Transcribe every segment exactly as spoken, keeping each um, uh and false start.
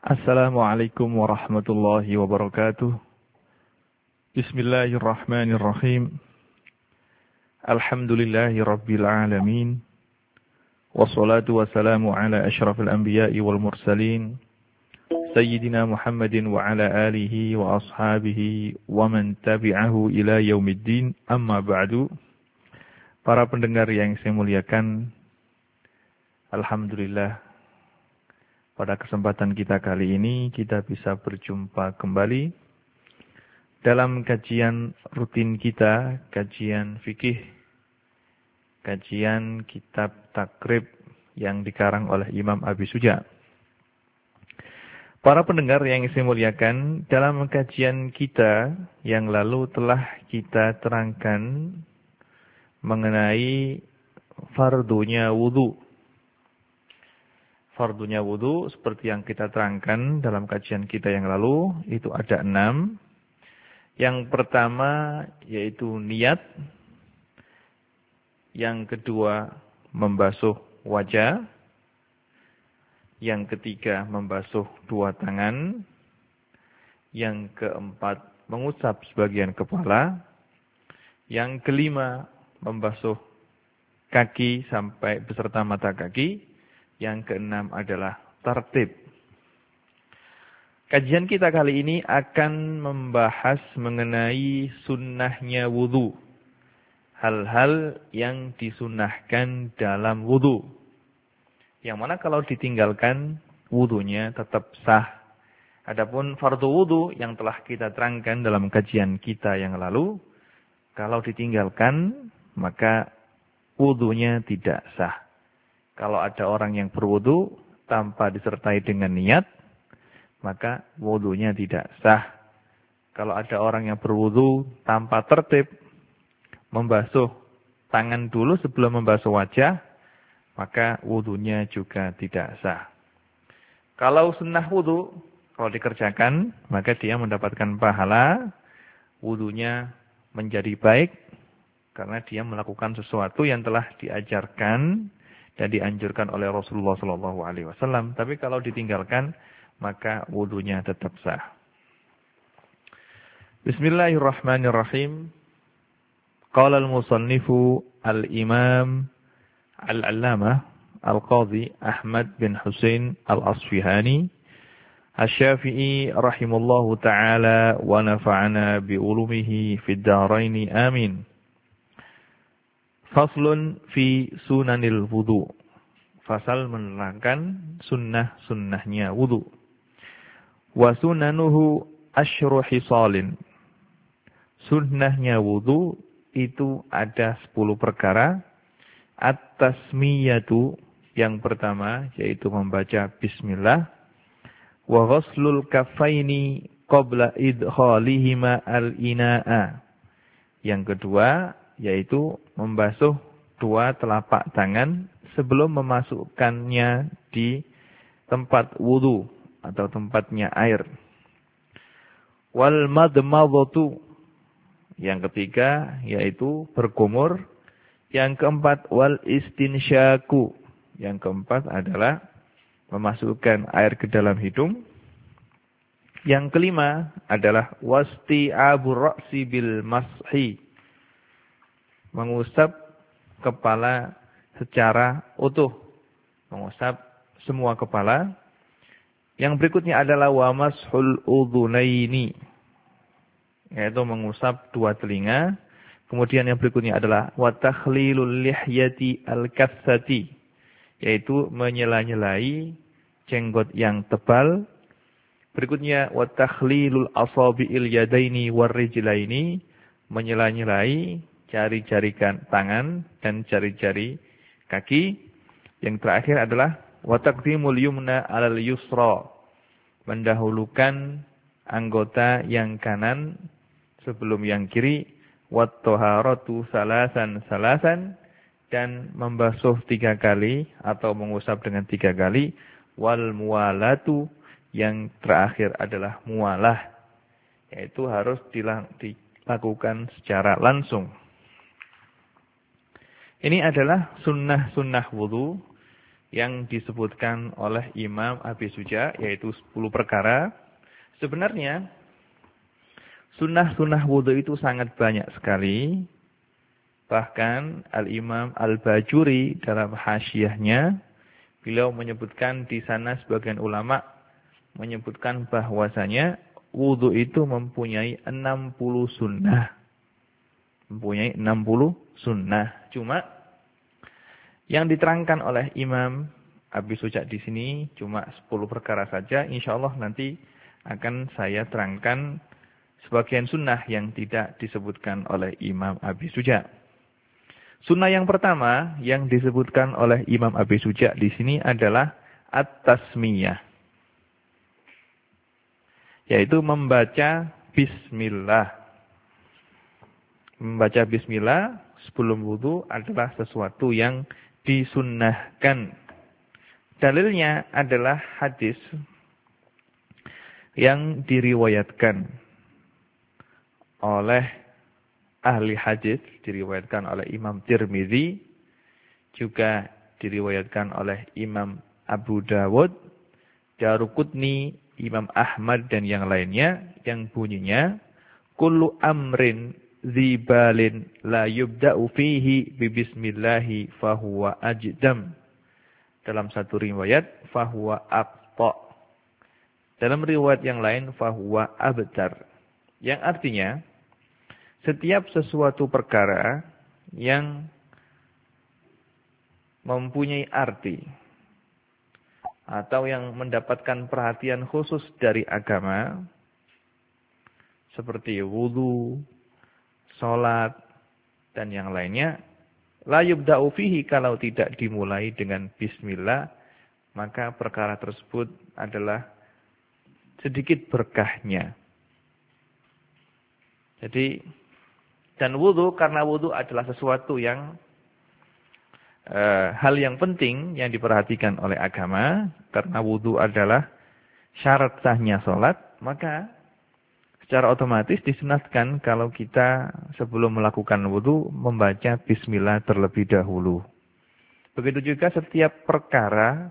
Assalamualaikum warahmatullahi wabarakatuh. Bismillahirrahmanirrahim. Alhamdulillahi rabbil alamin. Wassalatu wassalamu ala ashrafil anbiya'i wal mursalin. Sayyidina Muhammadin wa ala alihi wa ashabihi wa man tabi'ahu ila yaumiddin. Amma ba'du. Para pendengar yang saya muliakan, alhamdulillah, pada kesempatan kita kali ini kita bisa berjumpa kembali dalam kajian rutin kita, kajian fikih, kajian kitab takrib yang dikarang oleh Imam Abi Suja. Para pendengar yang saya muliakan, dalam kajian kita yang lalu telah kita terangkan mengenai fardunya wudu. Fardunya wudu seperti yang kita terangkan dalam kajian kita yang lalu, itu ada enam. Yang pertama yaitu niat. Yang kedua membasuh wajah. Yang ketiga membasuh dua tangan. Yang keempat mengusap sebagian kepala. Yang kelima membasuh kaki sampai beserta mata kaki. Yang keenam adalah tertib. Kajian kita kali ini akan membahas mengenai sunnahnya wudu. Hal-hal yang disunnahkan dalam wudu. Yang mana kalau ditinggalkan, wudunya tetap sah. Adapun fardu wudu yang telah kita terangkan dalam kajian kita yang lalu, kalau ditinggalkan, maka wudunya tidak sah. Kalau ada orang yang berwudu tanpa disertai dengan niat, maka wudunya tidak sah. Kalau ada orang yang berwudu tanpa tertib, membasuh tangan dulu sebelum membasuh wajah, maka wudunya juga tidak sah. Kalau sunnah wudu, kalau dikerjakan, maka dia mendapatkan pahala, wudunya menjadi baik, karena dia melakukan sesuatu yang telah diajarkan dan dianjurkan oleh Rasulullah Shallallahu Alaihi Wasallam. Tapi kalau ditinggalkan, maka wudunya tetap sah. Bismillahirrahmanirrahim. Qala al-musannifu al-imam al-allamah al-qadhi Ahmad bin Husain al-Asfihani Asy-Syafi'i rahimallahu ta'ala wa nafa'ana bi ulumihi fid dharain amin. Faslun fi sunanil wudu. Fasal menerangkan sunnah-sunnahnya wudu. Wa sunanuhu asyru hisalin. Sunnahnya wudu itu ada sepuluh perkara. At-tasmiyatu, yang pertama yaitu membaca bismillah. Wa ghuslul kaffaini qabla idkhalihima al-ina'a. Yang kedua yaitu membasuh dua telapak tangan sebelum memasukkannya di tempat wudu atau tempatnya air. Wal madmadhatu, yang ketiga yaitu berkumur. Yang keempat wal istinsyaku, yang keempat adalah memasukkan air ke dalam hidung. Yang kelima adalah wasti'abur ra'si bil mashi, mengusap kepala secara utuh. Mengusap semua kepala. Yang berikutnya adalah wa mashul udhunaini, yaitu mengusap dua telinga. Kemudian yang berikutnya adalah wa takhlilul lihyati al-kassati, yaitu menyela-nyelai jenggot yang tebal. Berikutnya wa takhlilul asabi'il yadaini warrijlaini, menyela-nyelai jari-jari tangan dan jari-jari kaki. Yang terakhir adalah wa taqdimul yumna 'alal yusra, mendahulukan anggota yang kanan sebelum yang kiri. Wa taharatu salasan salasan, dan membasuh tiga kali atau mengusap dengan tiga kali. Wal muwalatu, yang terakhir adalah muwalah, yaitu harus dilakukan secara langsung. Ini adalah sunnah-sunnah wudu yang disebutkan oleh Imam Abi Suja, yaitu sepuluh perkara. Sebenarnya sunnah-sunnah wudhu itu sangat banyak sekali. Bahkan Al-Imam Al-Bajuri dalam hasyiahnya, beliau menyebutkan di sana sebagian ulama menyebutkan bahwasanya wudhu itu mempunyai enam puluh sunnah. Mempunyai enam puluh sunnah. Cuma yang diterangkan oleh Imam Abi Suja di sini cuma sepuluh perkara saja. Insyaallah nanti akan saya terangkan sebagian sunnah yang tidak disebutkan oleh Imam Abi Suja. Sunnah yang pertama yang disebutkan oleh Imam Abi Suja di sini adalah at-tasmiyah. Yaitu membaca bismillah. Membaca bismillah sebelum wudu adalah sesuatu yang disunnahkan. Dalilnya adalah hadis yang diriwayatkan oleh ahli hadis, diriwayatkan oleh Imam Tirmizi, juga diriwayatkan oleh Imam Abu Dawud, Daruqutni, Imam Ahmad dan yang lainnya, yang bunyinya kullu amrin zibalin la yubda'u fihi bi bismillahi fahuwa ajdam. Dalam satu riwayat fahuwa aqta. Dalam riwayat yang lain fahuwa abtar. Yang artinya setiap sesuatu perkara yang mempunyai arti atau yang mendapatkan perhatian khusus dari agama seperti wudu, salat dan yang lainnya, la yubda'u fihi, kalau tidak dimulai dengan bismillah, maka perkara tersebut adalah sedikit berkahnya. Jadi, dan wudu, karena wudu adalah sesuatu yang e, hal yang penting yang diperhatikan oleh agama, karena wudu adalah syarat sahnya sholat, maka secara otomatis disunatkan kalau kita sebelum melakukan wudu membaca bismillah terlebih dahulu. Begitu juga setiap perkara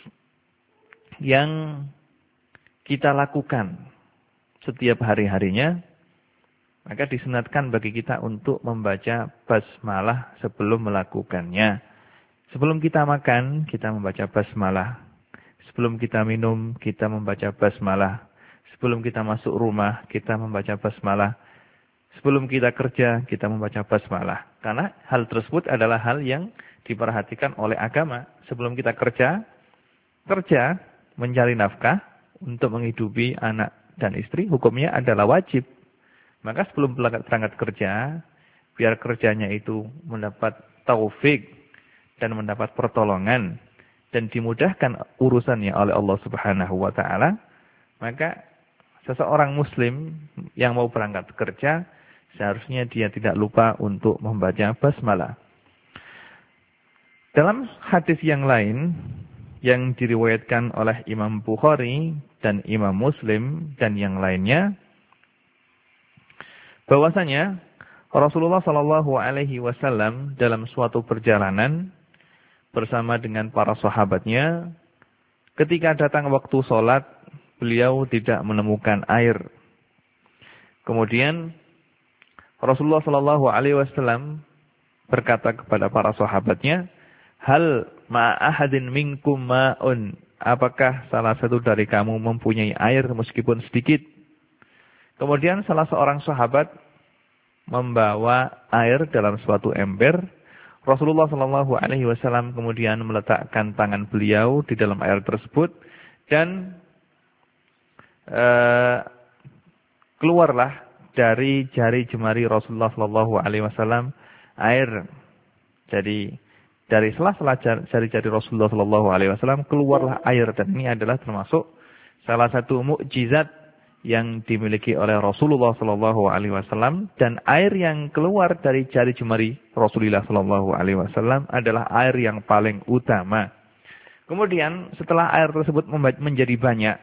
yang kita lakukan setiap hari-harinya, maka disunatkan bagi kita untuk membaca basmalah sebelum melakukannya. Sebelum kita makan, kita membaca basmalah. Sebelum kita minum, kita membaca basmalah. Sebelum kita masuk rumah, kita membaca basmalah. Sebelum kita kerja, kita membaca basmalah. Karena hal tersebut adalah hal yang diperhatikan oleh agama. Sebelum kita kerja, kerja mencari nafkah untuk menghidupi anak dan istri, hukumnya adalah wajib. Maka sebelum berangkat kerja, biar kerjanya itu mendapat taufik dan mendapat pertolongan dan dimudahkan urusannya oleh Allah Subhanahu wa taala, maka seseorang muslim yang mau berangkat kerja seharusnya dia tidak lupa untuk membaca basmalah. Dalam hadis yang lain yang diriwayatkan oleh Imam Bukhari dan Imam Muslim dan yang lainnya, bahwasanya Rasulullah Shallallahu Alaihi Wasallam dalam suatu perjalanan bersama dengan para sahabatnya, ketika datang waktu sholat, beliau tidak menemukan air. Kemudian Rasulullah Shallallahu Alaihi Wasallam berkata kepada para sahabatnya, hal ma'ahadin minkum ma'un, apakah salah satu dari kamu mempunyai air meskipun sedikit? Kemudian salah seorang sahabat membawa air dalam suatu ember. Rasulullah Shallallahu Alaihi Wasallam kemudian meletakkan tangan beliau di dalam air tersebut dan uh, keluarlah dari jari jemari Rasulullah Shallallahu Alaihi Wasallam air. Jadi dari sela-sela jari-jari Rasulullah Shallallahu Alaihi Wasallam keluarlah air, dan ini adalah termasuk salah satu mukjizat yang dimiliki oleh Rasulullah Shallallahu Alaihi Wasallam, dan air yang keluar dari jari jemari Rasulullah Shallallahu Alaihi Wasallam adalah air yang paling utama. Kemudian setelah air tersebut menjadi banyak,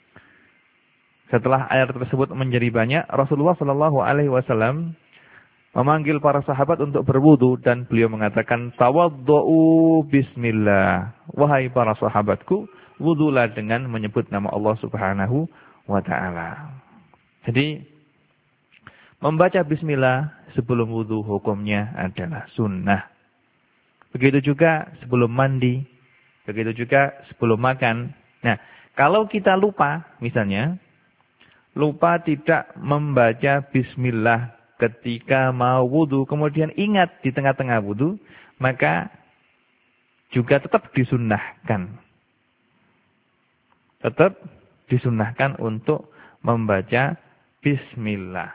setelah air tersebut menjadi banyak, Rasulullah Shallallahu Alaihi Wasallam memanggil para sahabat untuk berwudu dan beliau mengatakan tawaddu bismillah. Wahai para sahabatku, wudulah dengan menyebut nama Allah Subhanahu wa taala. Jadi membaca bismillah sebelum wudu hukumnya adalah sunnah. Begitu juga sebelum mandi, begitu juga sebelum makan. Nah, kalau kita lupa misalnya lupa tidak membaca bismillah ketika mau wudu, kemudian ingat di tengah-tengah wudu, maka juga tetap disunnahkan. Tetap disunnahkan untuk membaca bismillah.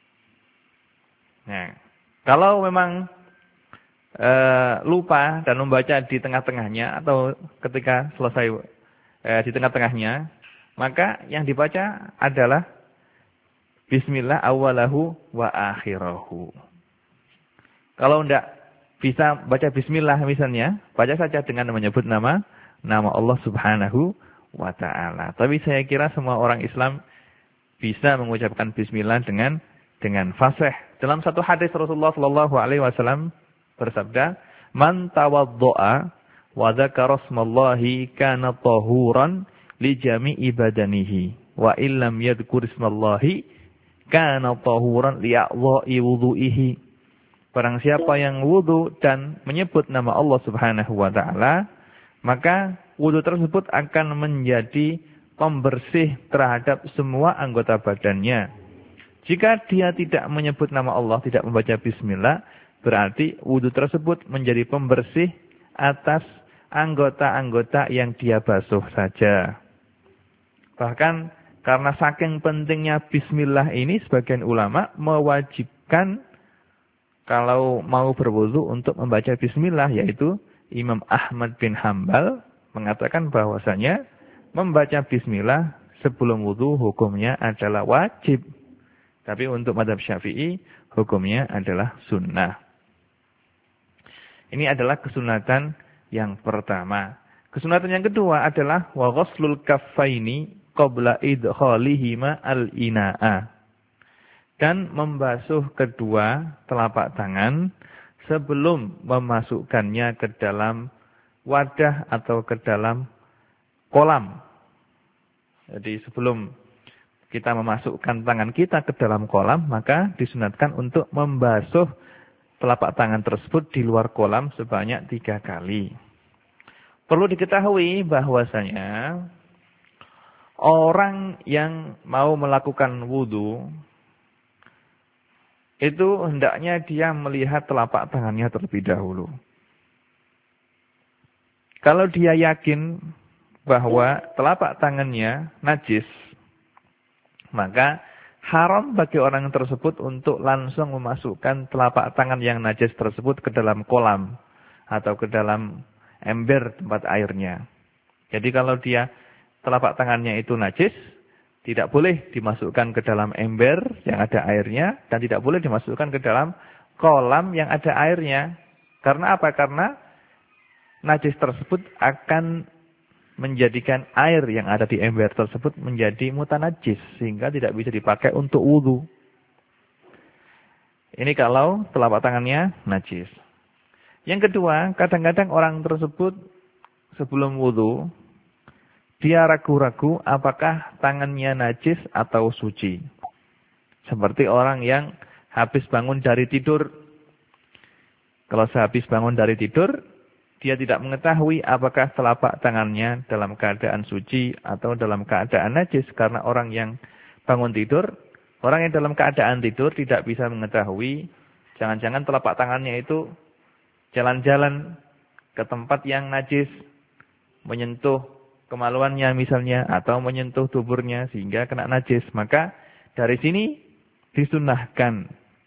Nah, kalau memang e, lupa dan membaca di tengah-tengahnya atau ketika selesai e, di tengah-tengahnya, maka yang dibaca adalah bismillah awalahu wa akhirahu. Kalau tidak bisa baca bismillah misalnya, baca saja dengan menyebut nama nama Allah Subhanahu wa taala. Tapi saya kira semua orang Islam bisa mengucapkan bismillah dengan dengan fasih. Dalam satu hadis Rasulullah sallallahu alaihi wasallam bersabda, "Man tawaddo'a wa dzakara ismallahi kana tahuran li jami'i badanihi wa illam yadhkur ismallahi kana tahuran li'a'dha'i wudhu'ihi." Barang siapa yang wudu dan menyebut nama Allah Subhanahu wa taala, maka wudu tersebut akan menjadi pembersih terhadap semua anggota badannya. Jika dia tidak menyebut nama Allah, tidak membaca bismillah, berarti wudu tersebut menjadi pembersih atas anggota-anggota yang dia basuh saja. Bahkan karena saking pentingnya bismillah ini, sebagian ulama mewajibkan kalau mau berwudu untuk membaca bismillah, yaitu Imam Ahmad bin Hambal mengatakan bahwasanya membaca bismillah sebelum wudu hukumnya adalah wajib. Tapi untuk mazhab Syafi'i hukumnya adalah sunnah. Ini adalah kesunatan yang pertama. Kesunatan yang kedua adalah wa ghuslul kaffaini qabla idkhalihima al-ina'a. Dan membasuh kedua telapak tangan sebelum memasukkannya ke dalam wadah atau ke dalam kolam. Jadi sebelum kita memasukkan tangan kita ke dalam kolam, maka disunatkan untuk membasuh telapak tangan tersebut di luar kolam sebanyak tiga kali. Perlu diketahui bahwasanya orang yang mau melakukan wudu itu hendaknya dia melihat telapak tangannya terlebih dahulu. Kalau dia yakin bahwa telapak tangannya najis, maka haram bagi orang tersebut untuk langsung memasukkan telapak tangan yang najis tersebut ke dalam kolam atau ke dalam ember tempat airnya. Jadi kalau dia telapak tangannya itu najis, tidak boleh dimasukkan ke dalam ember yang ada airnya dan tidak boleh dimasukkan ke dalam kolam yang ada airnya. Karena apa? Karena najis tersebut akan menjadikan air yang ada di ember tersebut menjadi mutanajis sehingga tidak bisa dipakai untuk wudu. Ini kalau telapak tangannya najis. Yang kedua, kadang-kadang orang tersebut sebelum wudu dia ragu-ragu apakah tangannya najis atau suci. Seperti orang yang habis bangun dari tidur. Kalau sehabis bangun dari tidur, dia tidak mengetahui apakah telapak tangannya dalam keadaan suci atau dalam keadaan najis. Karena orang yang bangun tidur, orang yang dalam keadaan tidur tidak bisa mengetahui. Jangan-jangan telapak tangannya itu jalan-jalan ke tempat yang najis, menyentuh kemaluannya misalnya, atau menyentuh tuburnya sehingga kena najis. Maka dari sini disunahkan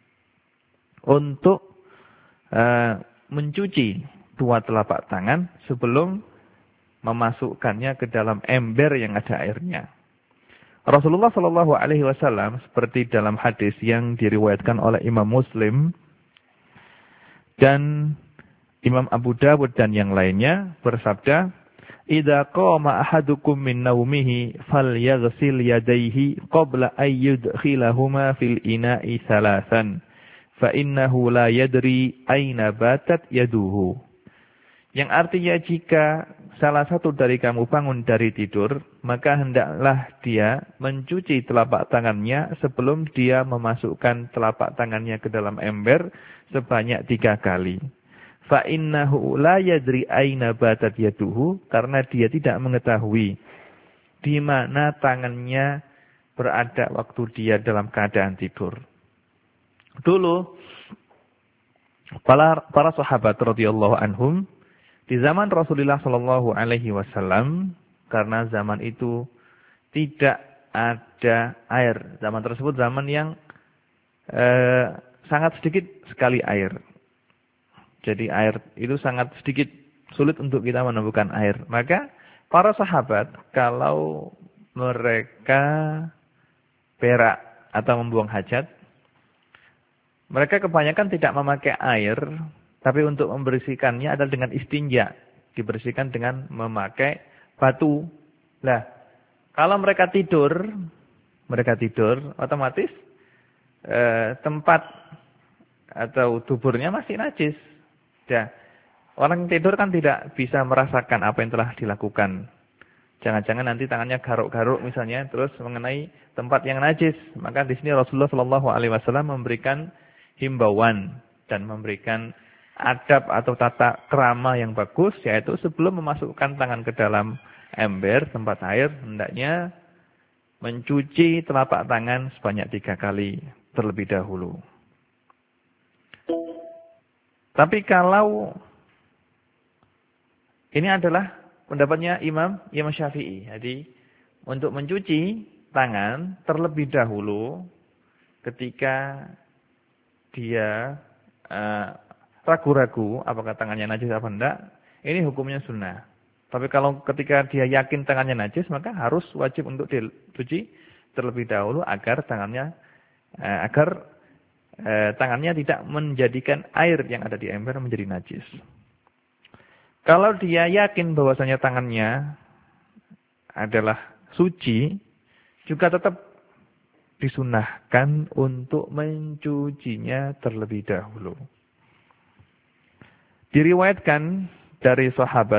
untuk uh, mencuci dua telapak tangan sebelum memasukkannya ke dalam ember yang ada airnya. Rasulullah Shallallahu Alaihi Wasallam seperti dalam hadis yang diriwayatkan oleh Imam Muslim dan Imam Abu Dawud dan yang lainnya bersabda, "Idza qama ahadukum min naumihi falyaghsil yadayhi qabla an yudkhilahuma fil ina'i thalathan. fa innahu la yadri aina batat yaduhu. Yang artinya jika salah satu dari kamu bangun dari tidur, maka hendaklah dia mencuci telapak tangannya sebelum dia memasukkan telapak tangannya ke dalam ember sebanyak tiga kali. Fa innahu la yadri aina batat yaduhu, karena dia tidak mengetahui di mana tangannya berada waktu dia dalam keadaan tidur. Dulu para para sahabat radhiyallahu anhum di zaman Rasulullah Shallallahu Alaihi Wasallam, karena zaman itu tidak ada air. Zaman tersebut zaman yang eh, sangat sedikit sekali air. Jadi air itu sangat sedikit, sulit untuk kita menemukan air. Maka para sahabat kalau mereka berak atau membuang hajat, mereka kebanyakan tidak memakai air. Tapi untuk membersihkannya adalah dengan istinja. Dibersihkan dengan memakai batu. Nah, kalau mereka tidur, mereka tidur, otomatis eh, tempat atau tuburnya masih najis. Ya, orang tidur kan tidak bisa merasakan apa yang telah dilakukan. Jangan-jangan nanti tangannya garuk-garuk misalnya, terus mengenai tempat yang najis. Maka di sini Rasulullah Shallallahu Alaihi Wasallam memberikan himbauan dan memberikan adab atau tata krama yang bagus, yaitu sebelum memasukkan tangan ke dalam ember tempat air, hendaknya mencuci telapak tangan sebanyak tiga kali terlebih dahulu. Tapi kalau ini adalah pendapatnya Imam Imam Syafi'i, jadi untuk mencuci tangan terlebih dahulu ketika dia uh, ragu-ragu apakah tangannya najis apa enggak, ini hukumnya sunnah. Tapi kalau ketika dia yakin tangannya najis, maka harus wajib untuk dicuci terlebih dahulu agar tangannya eh, agar eh, tangannya tidak menjadikan air yang ada di ember menjadi najis. Kalau dia yakin bahwasanya tangannya adalah suci, juga tetap disunnahkan untuk mencucinya terlebih dahulu. Diriwayatkan dari sahabat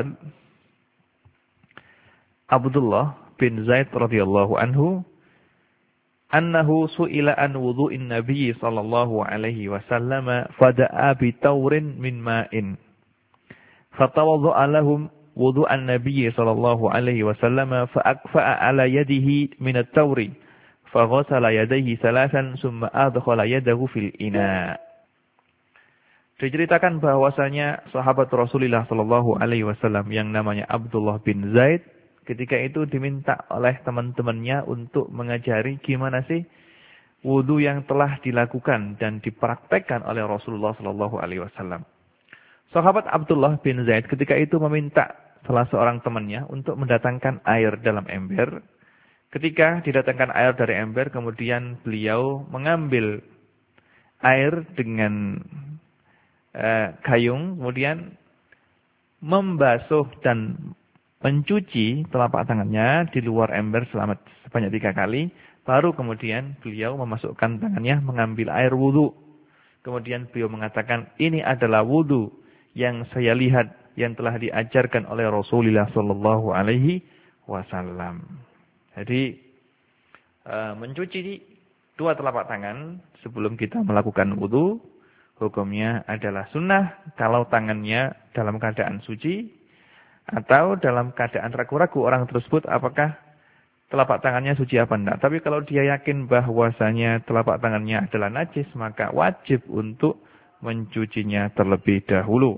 Abdullah bin Zaid radhiyallahu anhu, annahu su'ila an wudu'in Nabi sallallahu alaihi wasallam fada'a bi taurin min ma'in. Fatawadda'a lahum wudu'an Nabi sallallahu alaihi wasallam fa'akfa'a ala yadihi min at-tauri. Faghasala yadayhi salasan summa adkhala yadahu fil ina'. Diceritakan bahwasanya sahabat Rasulullah Shallallahu Alaihi Wasallam yang namanya Abdullah bin Zaid ketika itu diminta oleh teman-temannya untuk mengajari gimana sih wudu yang telah dilakukan dan dipraktekkan oleh Rasulullah Shallallahu Alaihi Wasallam. Sahabat Abdullah bin Zaid ketika itu meminta salah seorang temannya untuk mendatangkan air dalam ember. Ketika didatangkan air dari ember, kemudian beliau mengambil air dengan gayung, kemudian membasuh dan mencuci telapak tangannya di luar ember selama sebanyak tiga kali. Baru kemudian beliau memasukkan tangannya mengambil air wudu. Kemudian beliau mengatakan, ini adalah wudu yang saya lihat yang telah diajarkan oleh Rasulullah Sallallahu Alaihi Wasallam. Jadi mencuci dua telapak tangan sebelum kita melakukan wudu, hukumnya adalah sunnah kalau tangannya dalam keadaan suci atau dalam keadaan ragu-ragu orang tersebut apakah telapak tangannya suci apa enggak. Tapi kalau dia yakin bahwasanya telapak tangannya adalah najis, maka wajib untuk mencucinya terlebih dahulu.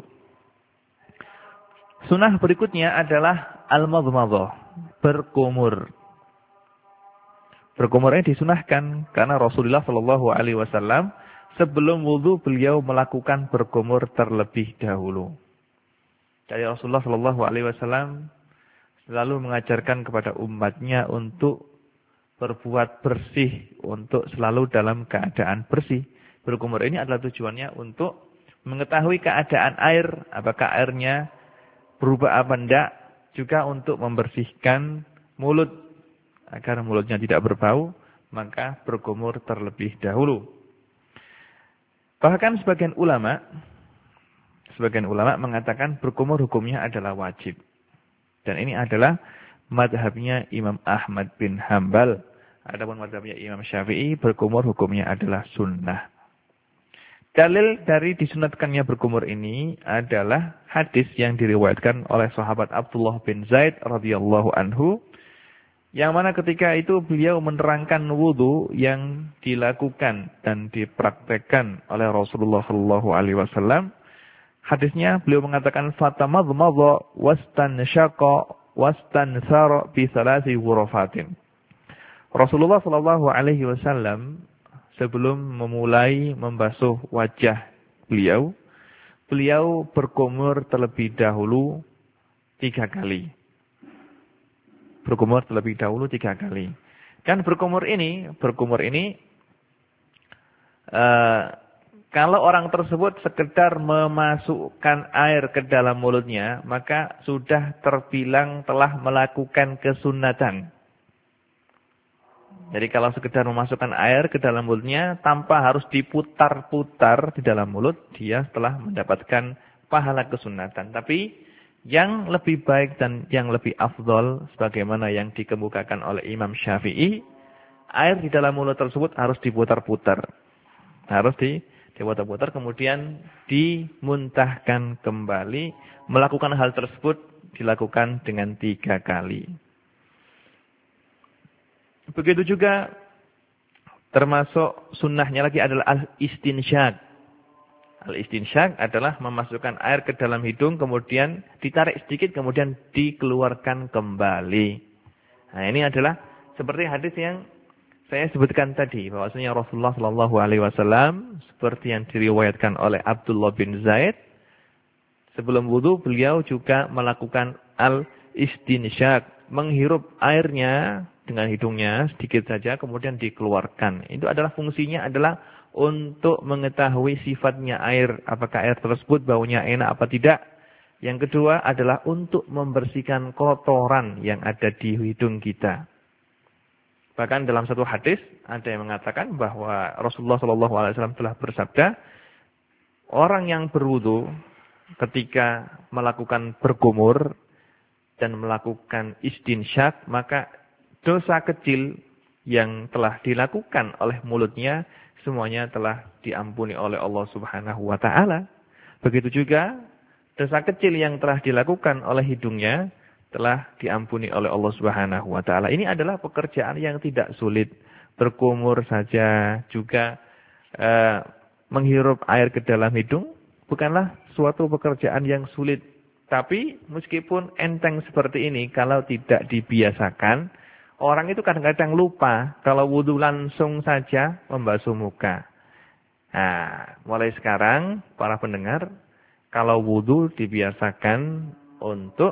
Sunnah berikutnya adalah al-madmadhah, berkumur. Berkumur ini disunahkan karena Rasulullah Shallallahu Alaihi Wasallam sebelum wudu beliau melakukan berkumur terlebih dahulu. Jadi Rasulullah Shallallahu Alaihi Wasallam selalu mengajarkan kepada umatnya untuk berbuat bersih, untuk selalu dalam keadaan bersih. Berkumur ini adalah tujuannya untuk mengetahui keadaan air, apakah airnya berubah apa enggak, juga untuk membersihkan mulut agar mulutnya tidak berbau, maka berkumur terlebih dahulu. Bahkan sebagian ulama, sebagian ulama mengatakan berkumur hukumnya adalah wajib. Dan ini adalah madhabnya Imam Ahmad bin Hambal. Adapun madhabnya Imam Syafi'i, berkumur hukumnya adalah sunnah. Dalil dari disunatkannya berkumur ini adalah hadis yang diriwayatkan oleh sahabat Abdullah bin Zaid radhiyallahu anhu, yang mana ketika itu beliau menerangkan wudu yang dilakukan dan dipraktekkan oleh Rasulullah sallallahu alaihi wasallam. Hadisnya beliau mengatakan fatamadmadha wastansyaqa wastansara bi thalathi ghurafatin. Rasulullah sallallahu alaihi wasallam sebelum memulai membasuh wajah beliau, beliau berkumur terlebih dahulu tiga kali. Berkumur terlebih dahulu tiga kali. Kan berkumur ini, berkumur ini, uh, kalau orang tersebut sekedar memasukkan air ke dalam mulutnya, maka sudah terbilang telah melakukan kesunatan. Jadi kalau sekedar memasukkan air ke dalam mulutnya tanpa harus diputar-putar di dalam mulut, dia telah mendapatkan pahala kesunatan. Tapi yang lebih baik dan yang lebih afdol, sebagaimana yang dikemukakan oleh Imam Syafi'i, air di dalam mulut tersebut harus diputar-putar. Harus di, diputar-putar, kemudian dimuntahkan kembali. Melakukan hal tersebut dilakukan dengan tiga kali. Begitu juga termasuk sunnahnya lagi adalah al-istinsyak. Al-istinsyak adalah memasukkan air ke dalam hidung, kemudian ditarik sedikit, kemudian dikeluarkan kembali. Nah, ini adalah seperti hadis yang saya sebutkan tadi, bahwasanya Rasulullah Shallallahu Alaihi Wasallam seperti yang diriwayatkan oleh Abdullah bin Zaid, sebelum wudu beliau juga melakukan al-istinsyak, menghirup airnya dengan hidungnya sedikit saja, kemudian dikeluarkan. Itu adalah fungsinya adalah untuk mengetahui sifatnya air, apakah air tersebut baunya enak apa tidak. Yang kedua adalah untuk membersihkan kotoran yang ada di hidung kita. Bahkan dalam satu hadis ada yang mengatakan bahwa Rasulullah shallallahu alaihi wasallam telah bersabda, orang yang berwudu ketika melakukan berkumur dan melakukan istinsyak, maka dosa kecil yang telah dilakukan oleh mulutnya semuanya telah diampuni oleh Allah Subhanahu wa taala. Begitu juga dosa kecil yang telah dilakukan oleh hidungnya telah diampuni oleh Allah Subhanahu wa taala. Ini adalah pekerjaan yang tidak sulit. Berkumur saja juga eh, menghirup air ke dalam hidung bukanlah suatu pekerjaan yang sulit. Tapi meskipun enteng seperti ini, kalau tidak dibiasakan, orang itu kadang-kadang lupa kalau wudu langsung saja membasuh muka. Nah, mulai sekarang para pendengar, kalau wudu dibiasakan untuk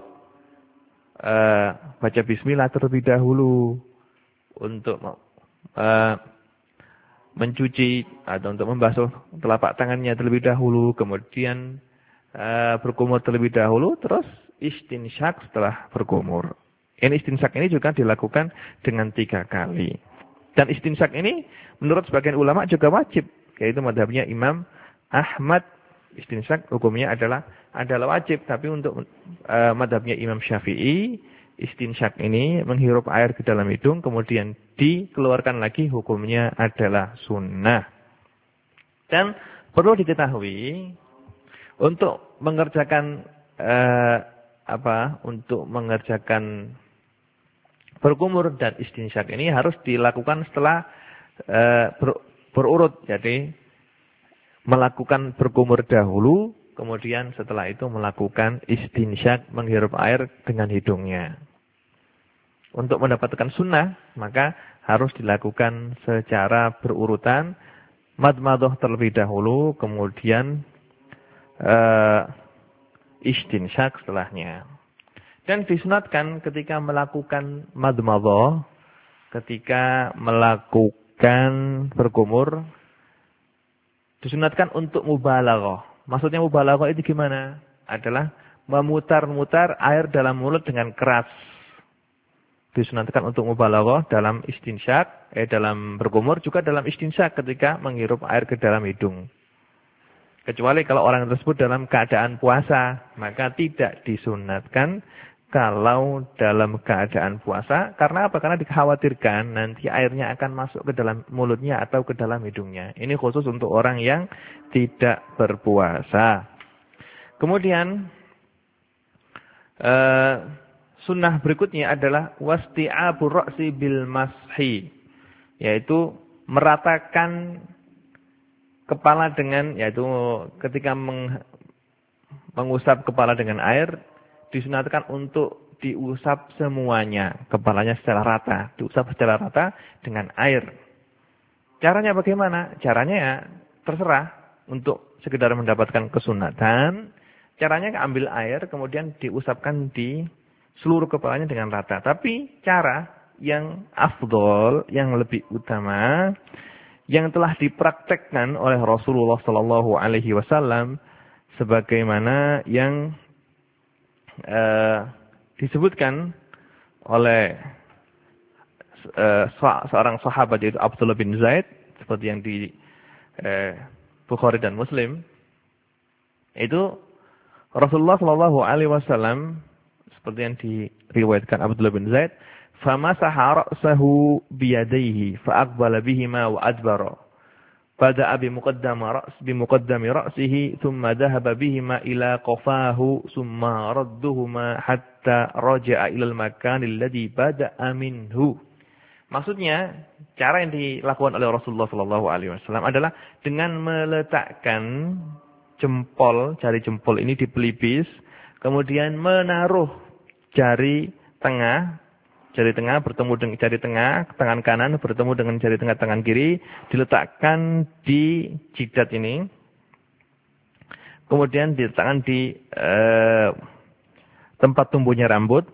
uh, baca bismillah terlebih dahulu, untuk uh, mencuci atau untuk membasuh telapak tangannya terlebih dahulu, kemudian uh, berkumur terlebih dahulu, terus istinsyak setelah berkumur. Ini istinsyak ini juga dilakukan dengan tiga kali. Dan istinsyak ini menurut sebagian ulama juga wajib. Yaitu madhabnya Imam Ahmad. Istinsyak hukumnya adalah adalah wajib. Tapi untuk uh, madhabnya Imam Syafi'i, istinsyak ini menghirup air ke dalam hidung, kemudian dikeluarkan lagi, hukumnya adalah sunnah. Dan perlu diketahui, untuk mengerjakan uh, apa? Untuk mengerjakan berkumur dan istinsyak ini harus dilakukan setelah uh, ber, berurut. Jadi melakukan berkumur dahulu, kemudian setelah itu melakukan istinsyak, menghirup air dengan hidungnya. Untuk mendapatkan sunnah, maka harus dilakukan secara berurutan. Madmadoh terlebih dahulu, kemudian uh, istinsyak setelahnya. Dan disunatkan ketika melakukan madmadoh, ketika melakukan berkumur, disunatkan untuk mubalaghah. Maksudnya mubalaghah itu gimana? Adalah memutar-mutar air dalam mulut dengan keras. Disunatkan untuk mubalaghah dalam istinsyak, eh dalam berkumur, juga dalam istinsyak ketika menghirup air ke dalam hidung. Kecuali kalau orang tersebut dalam keadaan puasa, maka tidak disunatkan kalau dalam keadaan puasa. Karena apa? Karena dikhawatirkan nanti airnya akan masuk ke dalam mulutnya atau ke dalam hidungnya. Ini khusus untuk orang yang tidak berpuasa. Kemudian uh, sunnah berikutnya adalah wasti'abur ra'si bil mashi, yaitu meratakan kepala dengan, yaitu ketika meng, mengusap kepala dengan air, disunatkan untuk diusap semuanya, kepalanya secara rata, diusap secara rata dengan air. Caranya bagaimana? Caranya ya terserah, untuk sekedar mendapatkan kesunatan, caranya ambil air kemudian diusapkan di seluruh kepalanya dengan rata. Tapi cara yang afdol, yang lebih utama, yang telah dipraktekkan oleh Rasulullah Sallallahu Alaihi Wasallam, sebagaimana yang uh, disebutkan oleh uh, seorang sahabat, yaitu Abdullah bin Zaid, seperti yang di uh, Bukhari dan Muslim, itu Rasulullah Sallallahu Alaihi Wasallam, seperti yang diriwayatkan Abdullah bin Zaid, famasaha ra'sahu biyadayhi fa'aqbala bihima wa adbara. Bada'a bimuqaddama ra's bimuqaddami ra'sihi thumma dhahaba bihima ila qafahu thumma radduhuma hatta raja'a ila al-makan alladhi bada'a minhu. Maksudnya, cara yang dilakukan oleh Rasulullah sallallahu alaihi wasallam adalah dengan meletakkan jempol, jari jempol ini di pelipis, kemudian menaruh jari tengah, jari tengah bertemu dengan jari tengah, tangan kanan bertemu dengan jari tengah tangan kiri, diletakkan di jidat ini. Kemudian diletakkan di eh, tempat tumbuhnya rambut.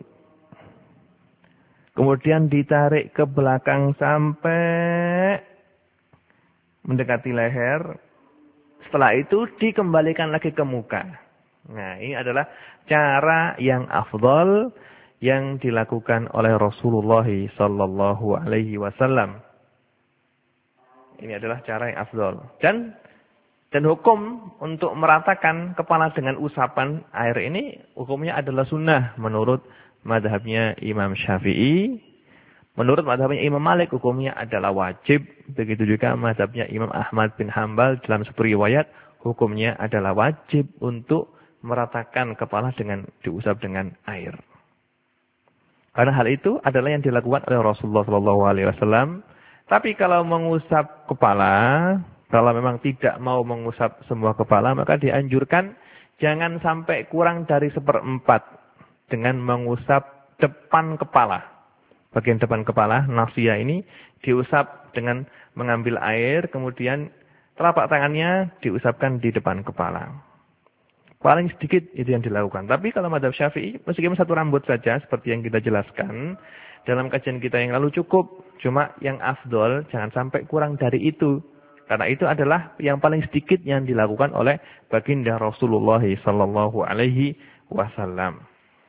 Kemudian ditarik ke belakang sampai mendekati leher. Setelah itu dikembalikan lagi ke muka. Nah, ini adalah cara yang afdal yang dilakukan oleh Rasulullah sallallahu alaihi wasallam. Ini adalah cara yang afdal. Dan dan hukum untuk meratakan kepala dengan usapan air ini, hukumnya adalah sunnah menurut madhabnya Imam Syafi'i. Menurut madhabnya Imam Malik, hukumnya adalah wajib. Begitu juga madhabnya Imam Ahmad bin Hanbal, dalam satu riwayat, hukumnya adalah wajib untuk meratakan kepala dengan diusap dengan air. Karena hal itu adalah yang dilakukan oleh Rasulullah sallallahu alaihi wasallam. Tapi kalau mengusap kepala, kalau memang tidak mau mengusap semua kepala, maka dianjurkan jangan sampai kurang dari seperempat dengan mengusap depan kepala. Bagian depan kepala, nasiyah ini, diusap dengan mengambil air, kemudian telapak tangannya diusapkan di depan kepala. Paling sedikit itu yang dilakukan. Tapi kalau madhab Syafi'i, meskipun satu rambut saja, seperti yang kita jelaskan dalam kajian kita yang lalu cukup. Cuma yang afdol, jangan sampai kurang dari itu. Karena itu adalah yang paling sedikit yang dilakukan oleh baginda Rasulullah sallallahu alaihi wasallam.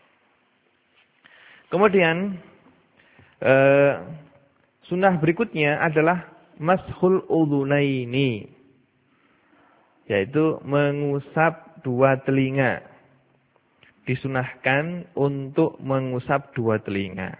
Kemudian, eh, sunnah berikutnya adalah mashul udhunaini, yaitu mengusap dua telinga. Disunahkan untuk mengusap dua telinga,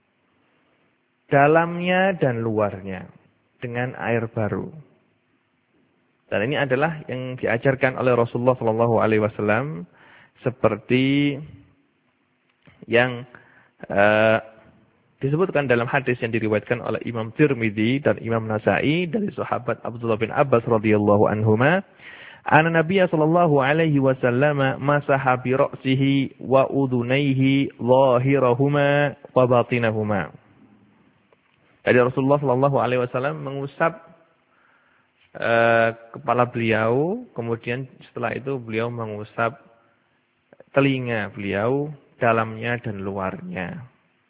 dalamnya dan luarnya, dengan air baru. Dan ini adalah yang diajarkan oleh Rasulullah sallallahu alaihi wasallam, seperti yang uh, disebutkan dalam hadis yang diriwayatkan oleh Imam Tirmidzi dan Imam Nasa'i dari sahabat Abdullah bin Abbas radhiyallahu anhuma, anna Nabiya sallallahu alaihi wasallam masaha bi ra'sihi wa udhunayhi zahirahuma wa batinahuma. Jadi Rasulullah sallallahu alaihi wasallam mengusap uh, kepala beliau, kemudian setelah itu beliau mengusap telinga beliau, dalamnya dan luarnya.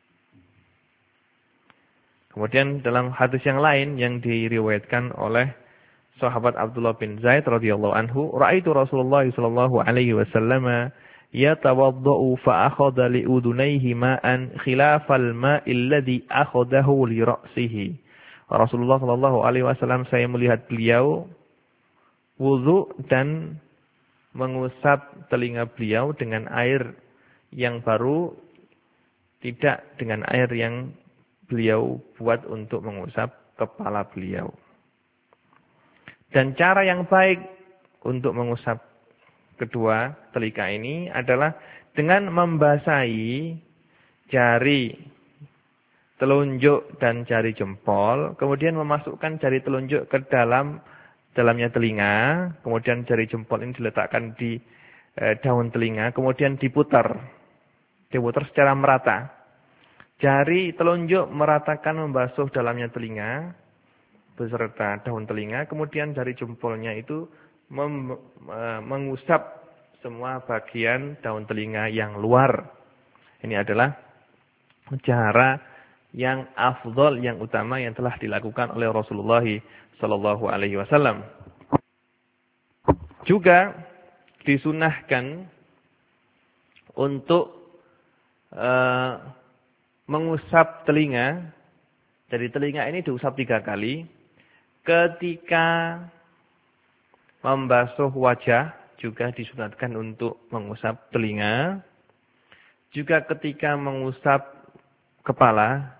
Kemudian dalam hadis yang lain yang diriwayatkan oleh sahabat Abdullah bin Zaid radhiyallahu anhu, ra'aitu Rasulullah sallallahu alaihi wasallam yatawaddau fa akhadha li udunayhi ma'an khilafal ma'il ladzi akhadahu li ra'sihi. Rasulullah sallallahu alaihi wasallam, saya melihat beliau wudu dan mengusap telinga beliau dengan air yang baru, tidak dengan air yang beliau buat untuk mengusap kepala beliau. Dan cara yang baik untuk mengusap kedua telinga ini adalah dengan membasahi jari telunjuk dan jari jempol, kemudian memasukkan jari telunjuk ke dalam dalamnya telinga, kemudian jari jempol ini diletakkan di e, daun telinga, kemudian diputar, diputar secara merata. Jari telunjuk meratakan membasuh dalamnya telinga beserta daun telinga, kemudian jari jempolnya itu mem, e, mengusap semua bagian daun telinga yang luar. Ini adalah cara yang afdol, yang utama yang telah dilakukan oleh Rasulullah Sallallahu Alaihi Wasallam. Juga disunahkan untuk uh, mengusap telinga. Dari telinga ini diusap tiga kali. Ketika membasuh wajah juga disunahkan untuk mengusap telinga. Juga ketika mengusap kepala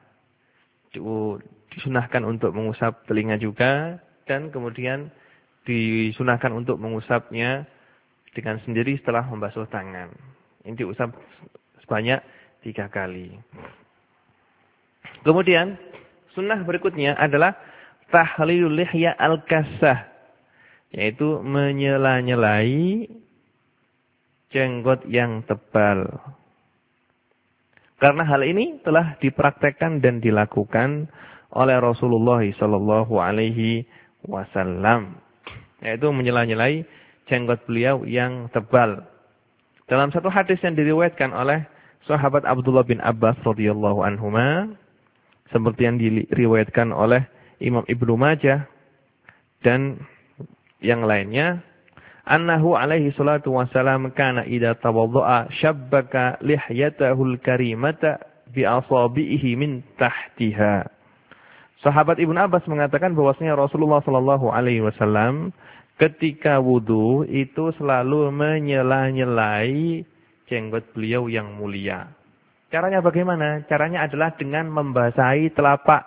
disunahkan untuk mengusap telinga juga, dan kemudian disunahkan untuk mengusapnya dengan sendiri setelah membasuh tangan. Ini diusap sebanyak tiga kali. Kemudian sunnah berikutnya adalah tahlilul lihya al-kassah, yaitu menyela-nyelai jenggot yang tebal. Karena hal ini telah dipraktekkan dan dilakukan oleh Rasulullah Sallallahu Alaihi Wasallam, yaitu menyela-nyelai jenggot beliau yang tebal. Dalam satu hadis yang diriwayatkan oleh sahabat Abdullah bin Abbas radhiyallahu anhuma, seperti yang diriwayatkan oleh Imam Ibnu Majah dan yang lainnya, annahu alaihi salatu wassalam kana idza tawaddaa shabbaka lihyatahul karimata bi asabihi min tahtiha. Sahabat Ibnu Abbas mengatakan bahwasanya Rasulullah sallallahu alaihi wasallam ketika wudu itu selalu menyela-nyelai jenggot beliau yang mulia. Caranya bagaimana? Caranya adalah dengan membasahi telapak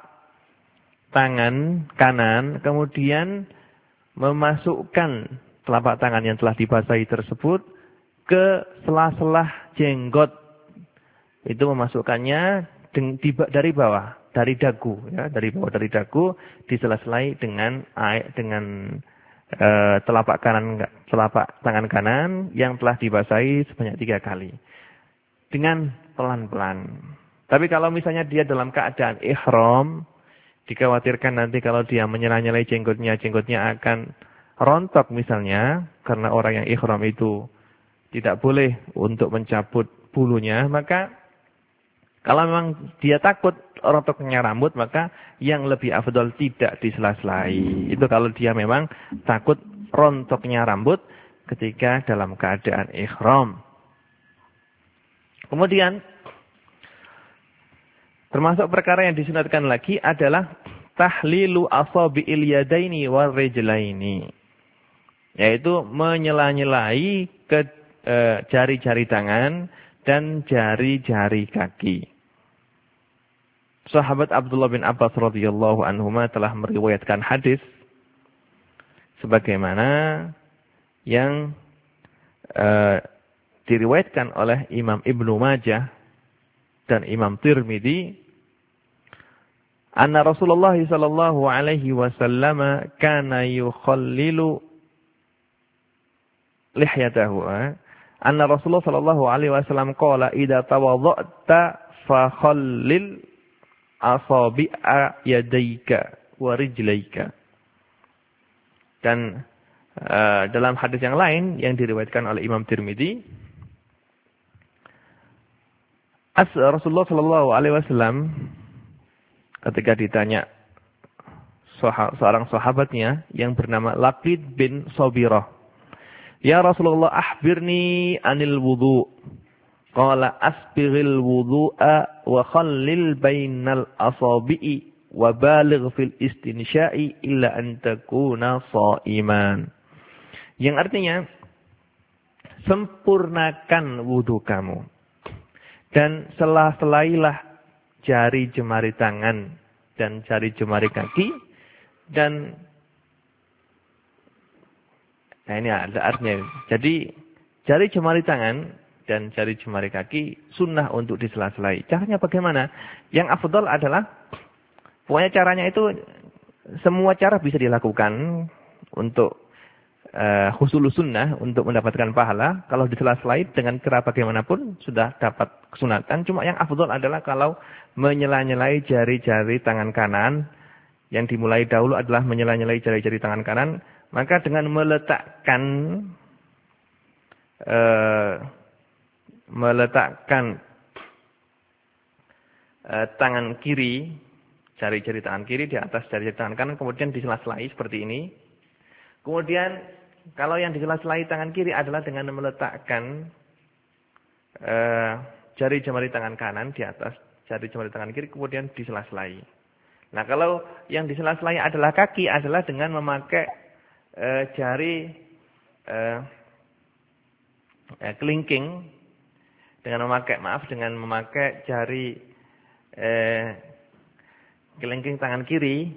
tangan kanan, kemudian memasukkan telapak tangan yang telah dibasahi tersebut ke sela-sela jenggot. Itu memasukkannya dari bawah, dari dagu, ya, dari bawah dari dagu, disela-selai dengan air, dengan e, telapak kanan, telapak tangan kanan yang telah dibasahi sebanyak tiga kali, dengan pelan-pelan. Tapi kalau misalnya dia dalam keadaan ihram, dikhawatirkan nanti kalau dia menyela-nyelai jenggotnya, jenggotnya akan rontok misalnya, karena orang yang ihram itu tidak boleh untuk mencabut bulunya, maka kalau memang dia takut rontoknya rambut, maka yang lebih afdol tidak disela-selai. Itu kalau dia memang takut rontoknya rambut ketika dalam keadaan ihram. Kemudian termasuk perkara yang disunatkan lagi adalah tahlilu asabi'il yadaini war rijlaini, yaitu menyela-nyelai ke jari-jari e, tangan dan jari-jari kaki. Sahabat Abdullah bin Abbas radhiyallahu anhuma telah meriwayatkan hadis sebagaimana yang e, diriwayatkan oleh Imam Ibnu Majah dan Imam Tirmidzi, anna Rasulullah sallallahu alaihi wasallam kana yukhallilu lihyatahu. Anna Rasulullah sallallahu alaihi wasallam qala idza tawadha'ta fa khallil asabi'a yadayka wa rijlaika. Dan uh, dalam hadis yang lain yang diriwayatkan oleh Imam Tirmidzi, as Rasulullah sallallahu alaihi wasallam ketika ditanya seorang sahabatnya yang bernama Laqid bin Sabirah, "Ya Rasulullah, akhbirni anil wudu." Qala asbighil wudu'a wa khallil bainal asabi'i wa baligh fil istinsya'i illa an takuna sha'iman. Yang artinya, sempurnakan wudu kamu. Dan selah-selailah jari jemari tangan dan jari jemari kaki. Dan, nah ini ada artinya. Jadi, jari jemari tangan dan jari jemari kaki sunnah untuk disela-selai. Caranya bagaimana? Yang afdal adalah, pokoknya caranya itu, semua cara bisa dilakukan untuk uh, husul sunnah, untuk mendapatkan pahala. Kalau disela-selai dengan cara bagaimanapun, sudah dapat kesunatan. Cuma yang afdal adalah kalau menyela-nyelai jari-jari tangan kanan. Yang dimulai dahulu adalah menyela-nyelai jari-jari tangan kanan. Maka dengan meletakkan uh, meletakkan uh, tangan kiri, jari-jari tangan kiri di atas jari-jari tangan kanan, kemudian disela-selai seperti ini. Kemudian kalau yang disela-selai tangan kiri adalah dengan meletakkan uh, jari jemari tangan kanan di atas jari jemari tangan kiri, kemudian disela-selai. Nah, kalau yang disela-selai adalah kaki, adalah dengan memakai uh, jari uh, uh, kelingking, dengan memakai maaf dengan memakai jari uh, kelingking tangan kiri,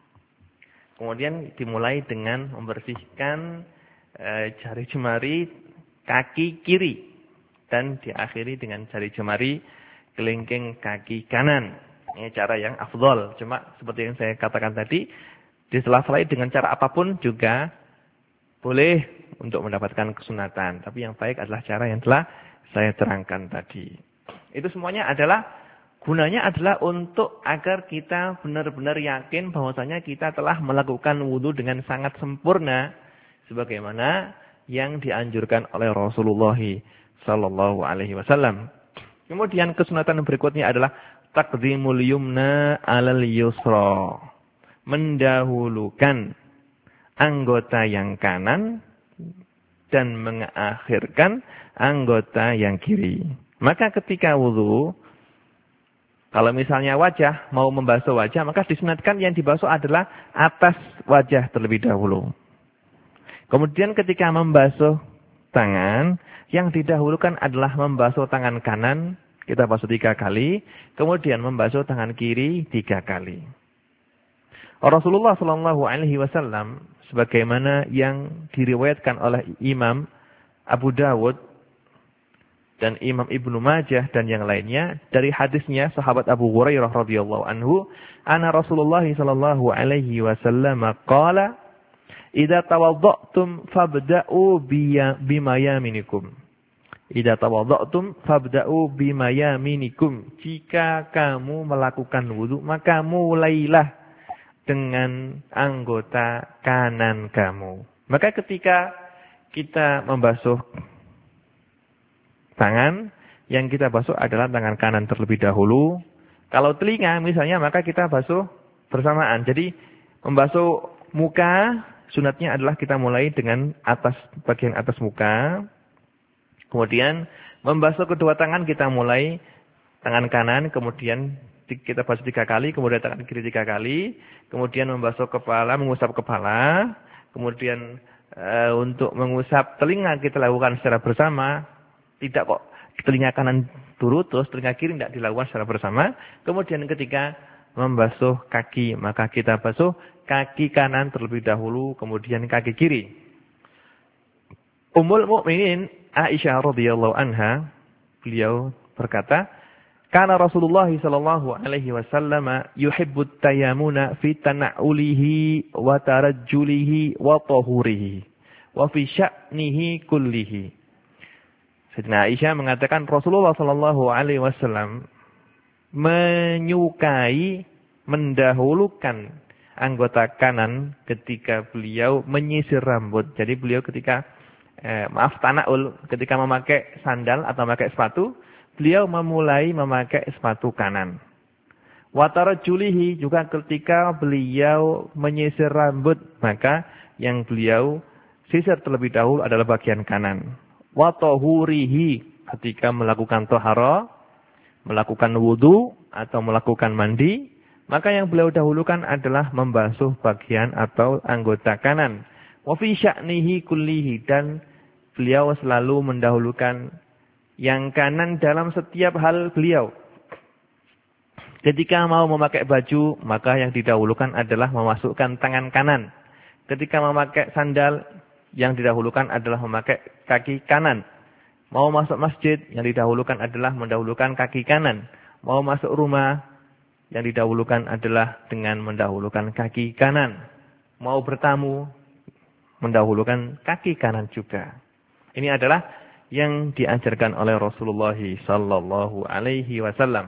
kemudian dimulai dengan membersihkan e, jari jemari kaki kiri dan diakhiri dengan jari jemari kelingking kaki kanan. Ini cara yang afdol. Cuma seperti yang saya katakan tadi, disela-selai dengan cara apapun juga boleh untuk mendapatkan kesunatan. Tapi yang baik adalah cara yang telah saya terangkan tadi. Itu semuanya adalah gunanya adalah untuk agar kita benar-benar yakin bahwasanya kita telah melakukan wudu dengan sangat sempurna sebagaimana yang dianjurkan oleh Rasulullah sallallahu alaihi wasallam. Kemudian kesunatan berikutnya adalah taqdimul yumna 'alal yusra. Mendahulukan anggota yang kanan dan mengakhirkan anggota yang kiri. Maka ketika wudu, kalau misalnya wajah, mau membasuh wajah, maka disunatkan yang dibasuh adalah atas wajah terlebih dahulu. Kemudian ketika membasuh tangan, yang didahulukan adalah membasuh tangan kanan, kita basuh tiga kali. Kemudian membasuh tangan kiri tiga kali. Rasulullah shallallahu alaihi wasallam, sebagaimana yang diriwayatkan oleh Imam Abu Dawud, dan Imam Ibnu Majah dan yang lainnya dari hadisnya sahabat Abu Hurairah radhiyallahu anhu, anna Rasulullah sallallahu alaihi wasallam qala, "Idza tawadda'tum fabda'u bima yaminikum." Idza tawadda'tum fabda'u bima yaminikum. Jika kamu melakukan wudu, maka mulailah dengan anggota kanan kamu. Maka ketika kita membasuh tangan, yang kita basuh adalah tangan kanan terlebih dahulu. Kalau telinga misalnya, maka kita basuh bersamaan. Jadi membasuh muka, sunatnya adalah kita mulai dengan atas, bagian atas muka. Kemudian membasuh kedua tangan, kita mulai tangan kanan, kemudian kita basuh tiga kali, kemudian tangan kiri tiga kali. Kemudian membasuh kepala, mengusap kepala. Kemudian e, untuk mengusap telinga kita lakukan secara bersama. Tidak kok telinga kanan turut, terus telinga kiri tidak dilakukan secara bersama. Kemudian ketika membasuh kaki, maka kita basuh kaki kanan terlebih dahulu, kemudian kaki kiri. Ummul Mukminin Aisyah radhiyallahu anha, beliau berkata, "Kana Rasulullah sallallahu alaihi wasallam yuhibbut tayammuna fi tana'ulihi wa tarajjulihi wa tahurihi wa fi sya'nihi kullihi." Sayyidina Aisyah mengatakan Rasulullah sallallahu alaihi wasallam menyukai mendahulukan anggota kanan ketika beliau menyisir rambut. Jadi beliau ketika eh, maaf tanaul, ketika memakai sandal atau memakai sepatu, beliau memulai memakai sepatu kanan. Wa tarajjulihi, juga ketika beliau menyisir rambut, maka yang beliau sisir terlebih dahulu adalah bagian kanan. Wa tahurihi, ketika melakukan tohara, melakukan wudu atau melakukan mandi, maka yang beliau dahulukan adalah membasuh bagian atau anggota kanan. Wa fi sya'nihi kullihi, dan beliau selalu mendahulukan yang kanan dalam setiap hal beliau. Ketika mau memakai baju, maka yang didahulukan adalah memasukkan tangan kanan. Ketika memakai sandal, yang didahulukan adalah memakai kaki kanan. Mau masuk masjid, yang didahulukan adalah mendahulukan kaki kanan. Mau masuk rumah, yang didahulukan adalah dengan mendahulukan kaki kanan. Mau bertamu, mendahulukan kaki kanan juga. Ini adalah yang diajarkan oleh Rasulullah sallallahu alaihi wasallam.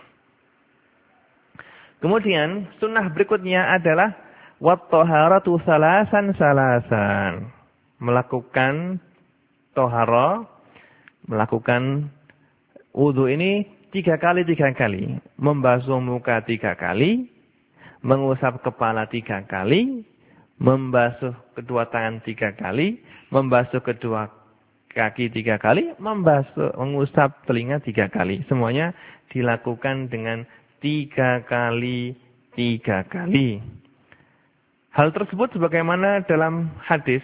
Kemudian sunnah berikutnya adalah wat-thaharatu salasan salasan. Melakukan tohara, melakukan wudu ini tiga kali tiga kali. Membasuh muka tiga kali, mengusap kepala tiga kali, membasuh kedua tangan tiga kali, membasuh kedua kaki tiga kali, membasuh, mengusap telinga tiga kali. Semuanya dilakukan dengan tiga kali tiga kali. Hal tersebut sebagaimana dalam hadis,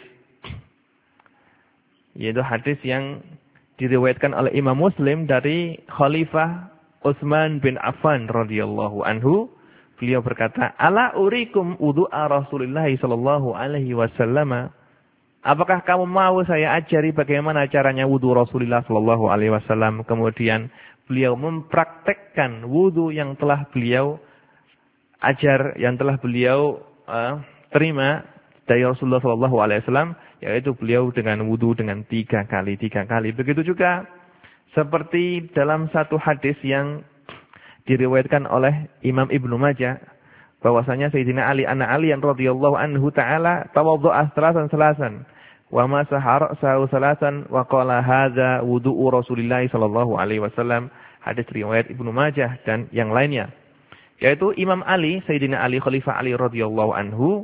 yaitu hadis yang diriwayatkan oleh Imam Muslim dari Khalifah Utsman bin Affan radhiyallahu anhu. Beliau berkata, "Ala urikum wudu'a Rasulullah sallallahu alaihi wasallam." Apakah kamu mau saya ajari bagaimana caranya wudu Rasulullah sallallahu alaihi wasallam? Kemudian beliau mempraktekkan wudu yang telah beliau ajar, yang telah beliau uh, terima dari Rasulullah sallallahu alaihi wasallam, yaitu beliau dengan wudu dengan tiga kali tiga kali. Begitu juga seperti dalam satu hadis yang diriwayatkan oleh Imam Ibnu Majah, bahwasanya Sayyidina Ali anna Aliyan radhiyallahu anhu ta'ala tawaddu'a salasan salasan wa masaha ra'sahu salasan wa qala hadza wudu'u Rasulillah sallallahu alaihi wasallam. Hadis riwayat Ibnu Majah dan yang lainnya. Yaitu Imam Ali, Sayyidina Ali Khalifah Ali radhiyallahu anhu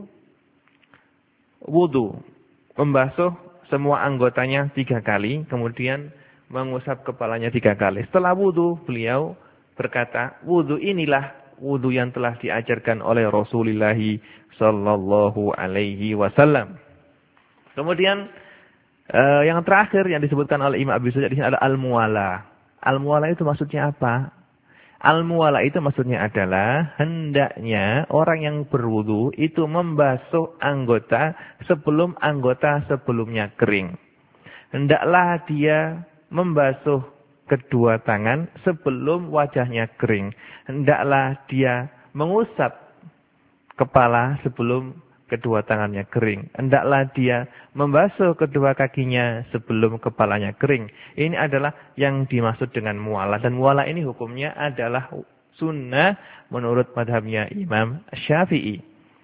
wudu, membasuh semua anggotanya tiga kali, kemudian mengusap kepalanya tiga kali. Setelah wudu, beliau berkata, wudu inilah wudu yang telah diajarkan oleh Rasulullah sallallahu alaihi wasallam. Kemudian eh, yang terakhir yang disebutkan oleh Imam Abi Suja di sini adalah al-muwala. Al-muwala itu maksudnya apa? Al-muwala itu maksudnya adalah hendaknya orang yang berwudu itu membasuh anggota sebelum anggota sebelumnya kering. Hendaklah dia membasuh kedua tangan sebelum wajahnya kering. Hendaklah dia mengusap kepala sebelum kedua tangannya kering. Hendaklah dia membasuh kedua kakinya sebelum kepalanya kering. Ini adalah yang dimaksud dengan muwala. Dan muwala ini hukumnya adalah sunnah menurut madhabnya Imam Syafi'i.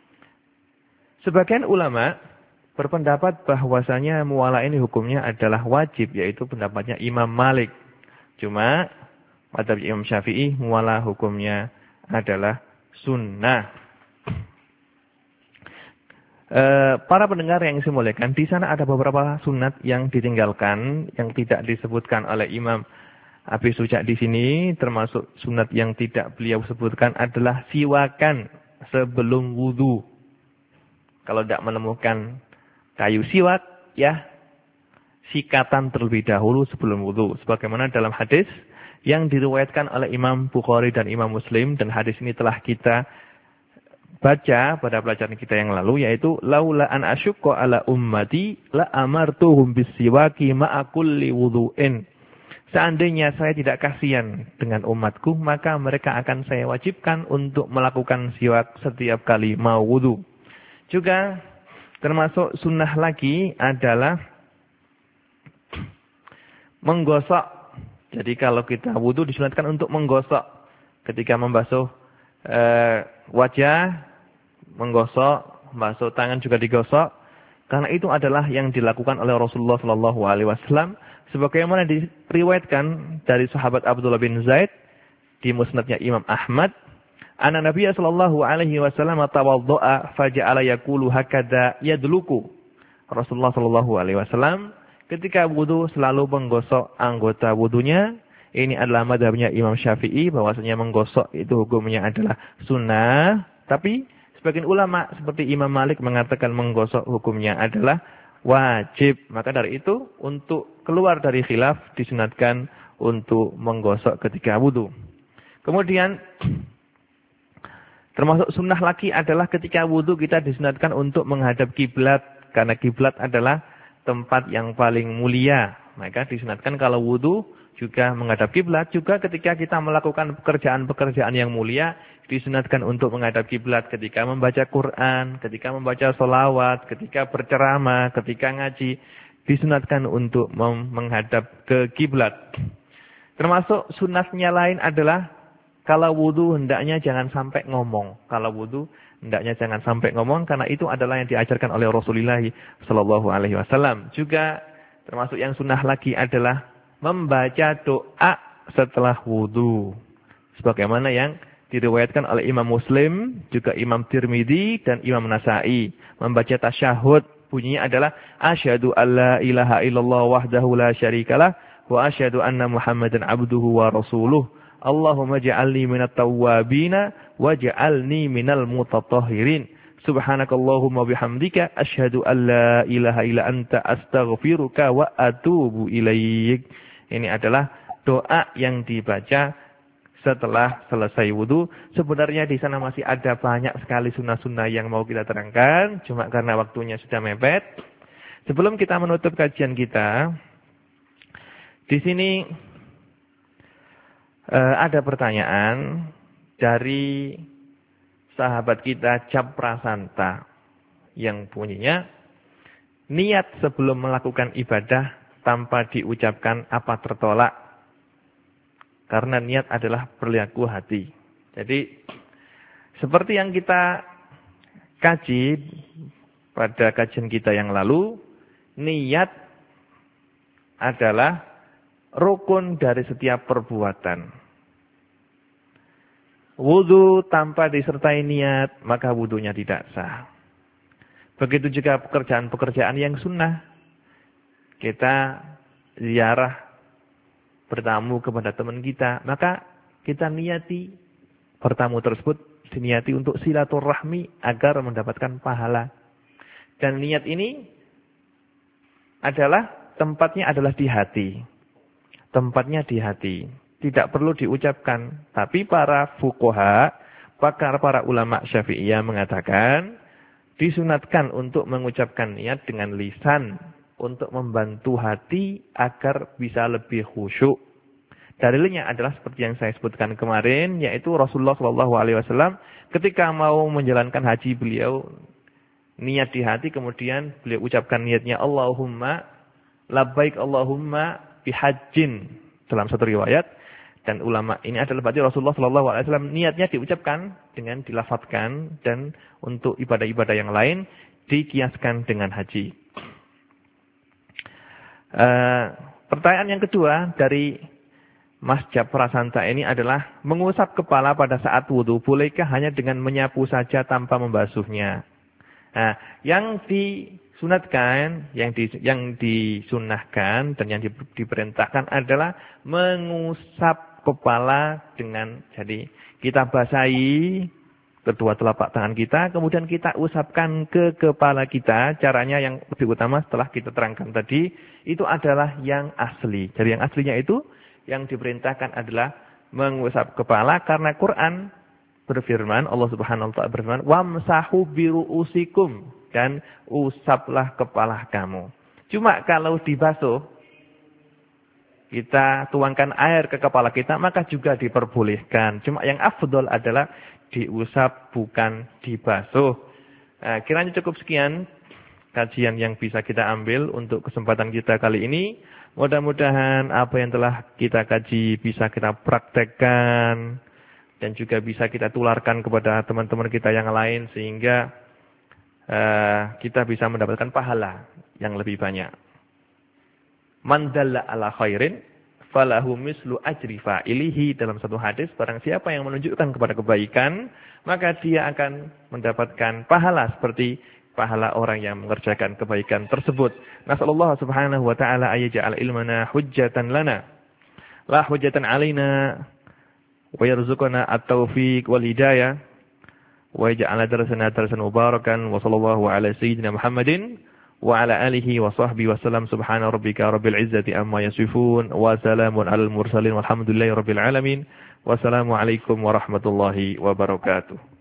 Sebagian ulama berpendapat bahwasanya muwala ini hukumnya adalah wajib, yaitu pendapatnya Imam Malik. Cuma madhab Imam Syafi'i muwala hukumnya adalah sunnah. E, para pendengar yang saya muliakan, di sana ada beberapa sunat yang ditinggalkan, yang tidak disebutkan oleh Imam Abi Suja di sini, termasuk sunat yang tidak beliau sebutkan adalah siwakan sebelum wudu. Kalau tidak menemukan kayu siwak, ya sikatan terlebih dahulu sebelum wudu. Sebagaimana dalam hadis yang diriwayatkan oleh Imam Bukhari dan Imam Muslim, dan hadis ini telah kita baca pada pelajaran kita yang lalu, yaitu laula an asyqa ala ummati la amartuhum bisiwaki ma'a kulli wudu'in. Seandainya saya tidak kasihan dengan umatku, maka mereka akan saya wajibkan untuk melakukan siwak setiap kali mau wudu. Juga termasuk sunnah lagi adalah menggosok. Jadi kalau kita wudu disunatkan untuk menggosok. Ketika membasuh e, wajah, menggosok, membasuh tangan juga digosok. Karena itu adalah yang dilakukan oleh Rasulullah sallallahu alaihi wasallam. Sebagaimana diriwayatkan dari sahabat Abdullah bin Zaid di musnadnya Imam Ahmad. Anna Nabiya sallallahu alaihi wasallam tawaddo'a faja'ala yaqulu hakadha yadluku. Rasulullah sallallahu alaihi wasallam ketika wudu selalu menggosok anggota wudunya. Ini adalah madhabnya Imam Syafi'i, bahwasanya menggosok itu hukumnya adalah sunnah. Tapi Sebagian ulama seperti Imam Malik mengatakan menggosok hukumnya adalah wajib. Maka dari itu untuk keluar dari khilaf disunatkan untuk menggosok ketika wudu. Kemudian termasuk sunnah lagi adalah ketika wudu kita disunatkan untuk menghadap kiblat. Karena kiblat adalah tempat yang paling mulia. Maka disunatkan kalau wudu juga menghadap kiblat. Juga ketika kita melakukan pekerjaan-pekerjaan yang mulia, disunatkan untuk menghadap kiblat ketika membaca Quran, ketika membaca sholawat, ketika berceramah, ketika ngaji. Disunatkan untuk menghadap ke kiblat. Termasuk sunatnya lain adalah kalau wudu hendaknya jangan sampai ngomong. Kalau wudu hendaknya jangan sampai ngomong karena itu adalah yang diajarkan oleh Rasulullah Shallallahu Alaihi Wasallam. Juga termasuk yang sunnah lagi adalah membaca doa setelah wudu. Sebagaimana yang diriwayatkan oleh Imam Muslim, juga Imam Tirmidzi dan Imam Nasa'i. Membaca tasyahud bunyinya adalah asyhadu alla ilaha illallah wahdahu la syarikalah wa asyhadu anna Muhammadan abduhu wa rasuluh. Allahumma ja'alni minat tawwabina waj'alni minal mutatahhirin. Subhanakallahumma bihamdika asyhadu an la ilaha illa anta astaghfiruka wa atubu ilaik. Ini adalah doa yang dibaca setelah selesai wudu. Sebenarnya di sana masih ada banyak sekali sunnah-sunnah yang mau kita terangkan, cuma karena waktunya sudah mepet. Sebelum kita menutup kajian kita, di sini Uh, ada pertanyaan dari sahabat kita Cap Prasanta yang bunyinya, niat sebelum melakukan ibadah tanpa diucapkan apa tertolak? Karena niat adalah perilaku hati. Jadi seperti yang kita kaji pada kajian kita yang lalu, niat adalah rukun dari setiap perbuatan. Wudu tanpa disertai niat, maka wudunya tidak sah. Begitu juga pekerjaan-pekerjaan yang sunnah. Kita ziarah, bertamu kepada teman kita, maka kita niati bertamu tersebut, diniati untuk silaturahmi agar mendapatkan pahala. Dan niat ini adalah, tempatnya adalah di hati. Tempatnya di hati. Tidak perlu diucapkan. Tapi para fuqaha, pakar para ulama Syafi'iyah mengatakan, disunatkan untuk mengucapkan niat dengan lisan. Untuk membantu hati agar bisa lebih khusyuk. Dalilnya adalah seperti yang saya sebutkan kemarin, yaitu Rasulullah shallallahu alaihi wasallam ketika mau menjalankan haji beliau, niat di hati, kemudian beliau ucapkan niatnya, Allahumma, labbaik Allahumma, bihajjin dalam satu riwayat, dan ulama ini adalah berarti Rasulullah shallallahu alaihi wasallam niatnya diucapkan dengan dilafadzkan, dan untuk ibadah-ibadah yang lain dikiaskan dengan haji. Uh, pertanyaan yang kedua dari Mas Japrasanta ini adalah mengusap kepala pada saat wudu bolehkah hanya dengan menyapu saja tanpa membasuhnya? Nah, yang di sunatkan, yang di, yang disunahkan dan yang di, diperintahkan adalah mengusap kepala dengan, jadi kita basahi kedua telapak tangan kita, kemudian kita usapkan ke kepala kita. Caranya yang lebih utama setelah kita terangkan tadi, itu adalah yang asli. Jadi yang aslinya itu, yang diperintahkan adalah mengusap kepala, karena Quran berfirman, Allah Subhanahu wa taala berfirman, wamsahu biruusikum, dan usaplah kepala kamu. Cuma kalau dibasuh, kita tuangkan air ke kepala kita, maka juga diperbolehkan. Cuma yang afdol adalah diusap, bukan dibasuh. Nah, kiranya cukup sekian kajian yang bisa kita ambil untuk kesempatan kita kali ini. Mudah-mudahan apa yang telah kita kaji bisa kita praktekkan, dan juga bisa kita tularkan kepada teman-teman kita yang lain, sehingga Uh, kita bisa mendapatkan pahala yang lebih banyak. Man dalla ala khairin falahu mislu ajri fa'ilihi, dalam satu hadis, barang siapa yang menunjukkan kepada kebaikan, maka dia akan mendapatkan pahala seperti pahala orang yang mengerjakan kebaikan tersebut. Nasallallahu subhanahu wa ta'ala ayyaja'al ilmana hujjatan lana la hujjatan alaina wa yarzuqana at-taufiq wal hidayah. ويجعل درسنا درسا مباركا وصلى الله على سيدنا محمد وعلى آله وصحبه وسلم سبحان ربك رب العزة أما يصفون وسلام على المرسلين والحمد لله رب العالمين والسلام عليكم ورحمة الله وبركاته.